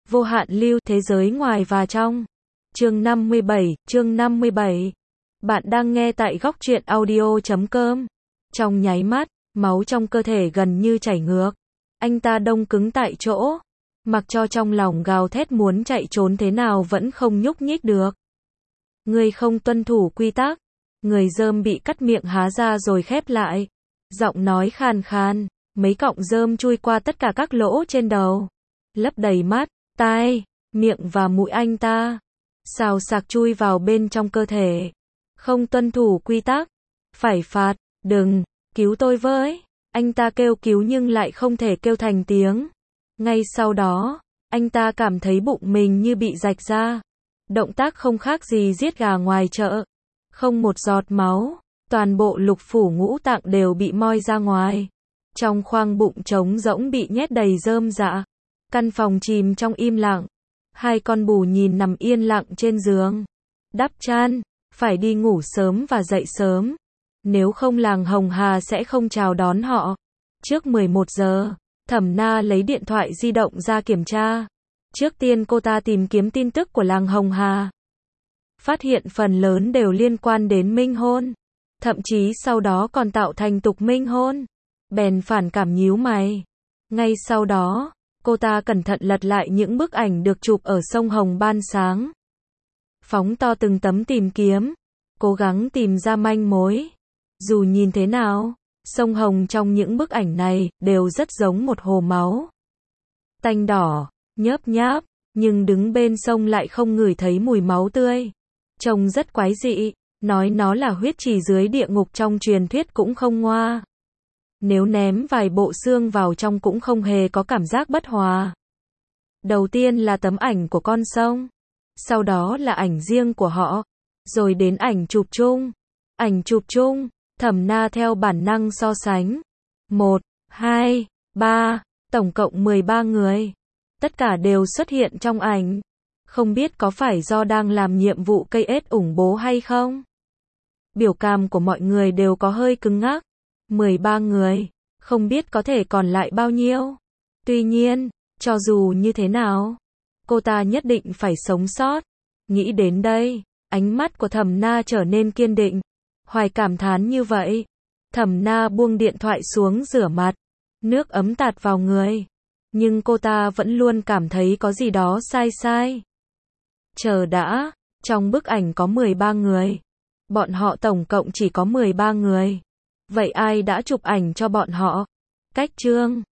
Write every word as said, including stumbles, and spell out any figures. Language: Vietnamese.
Vô hạn lưu, thế giới ngoài và trong. Chương năm mươi bảy, chương năm mươi bảy. Bạn đang nghe tại góc truyện audio chấm com. Trong nháy mắt, máu trong cơ thể gần như chảy ngược. Anh ta đông cứng tại chỗ, mặc cho trong lòng gào thét muốn chạy trốn thế nào vẫn không nhúc nhích được. Người không tuân thủ quy tắc. Người rơm bị cắt miệng há ra rồi khép lại. Giọng nói khàn khàn, mấy cọng rơm chui qua tất cả các lỗ trên đầu, lấp đầy mắt, tai, miệng và mũi anh ta. Xào xạc chui vào bên trong cơ thể. Không tuân thủ quy tắc, phải phạt, đừng, cứu tôi với. Anh ta kêu cứu nhưng lại không thể kêu thành tiếng. Ngay sau đó, anh ta cảm thấy bụng mình như bị rạch ra. Động tác không khác gì giết gà ngoài chợ. Không một giọt máu, toàn bộ lục phủ ngũ tạng đều bị moi ra ngoài. Trong khoang bụng trống rỗng bị nhét đầy rơm rạ. Căn phòng chìm trong im lặng. Hai con bù nhìn nằm yên lặng trên giường. Đắp chăn, phải đi ngủ sớm và dậy sớm. Nếu không làng Hồng Hà sẽ không chào đón họ. Trước mười một giờ, Thẩm Na lấy điện thoại di động ra kiểm tra. Trước tiên cô ta tìm kiếm tin tức của làng Hồng Hà. Phát hiện phần lớn đều liên quan đến minh hôn. Thậm chí sau đó còn tạo thành tục minh hôn. Bèn phản cảm nhíu mày. Ngay sau đó, cô ta cẩn thận lật lại những bức ảnh được chụp ở sông Hồng ban sáng. Phóng to từng tấm tìm kiếm, cố gắng tìm ra manh mối. Dù nhìn thế nào, sông Hồng trong những bức ảnh này đều rất giống một hồ máu. Tanh đỏ, nhớp nháp, nhưng đứng bên sông lại không ngửi thấy mùi máu tươi. Trông rất quái dị, nói nó là huyết trì dưới địa ngục trong truyền thuyết cũng không ngoa. Nếu ném vài bộ xương vào trong cũng không hề có cảm giác bất hòa. Đầu tiên là tấm ảnh của con sông, sau đó là ảnh riêng của họ, rồi đến ảnh chụp chung. Ảnh chụp chung, Thẩm Na theo bản năng so sánh. Một, hai, ba, tổng cộng mười ba người. Tất cả đều xuất hiện trong ảnh. Không biết có phải do đang làm nhiệm vụ cây ết ủng bố hay không? Biểu cảm của mọi người đều có hơi cứng ngắc. mười ba người, không biết có thể còn lại bao nhiêu. Tuy nhiên, cho dù như thế nào, cô ta nhất định phải sống sót. Nghĩ đến đây, ánh mắt của Thẩm Na trở nên kiên định. Hoài cảm thán như vậy, Thẩm Na buông điện thoại xuống rửa mặt. Nước ấm tạt vào người. Nhưng cô ta vẫn luôn cảm thấy có gì đó sai sai. Chờ đã, trong bức ảnh có mười ba người. Bọn họ tổng cộng chỉ có mười ba người. Vậy ai đã chụp ảnh cho bọn họ? Cách chương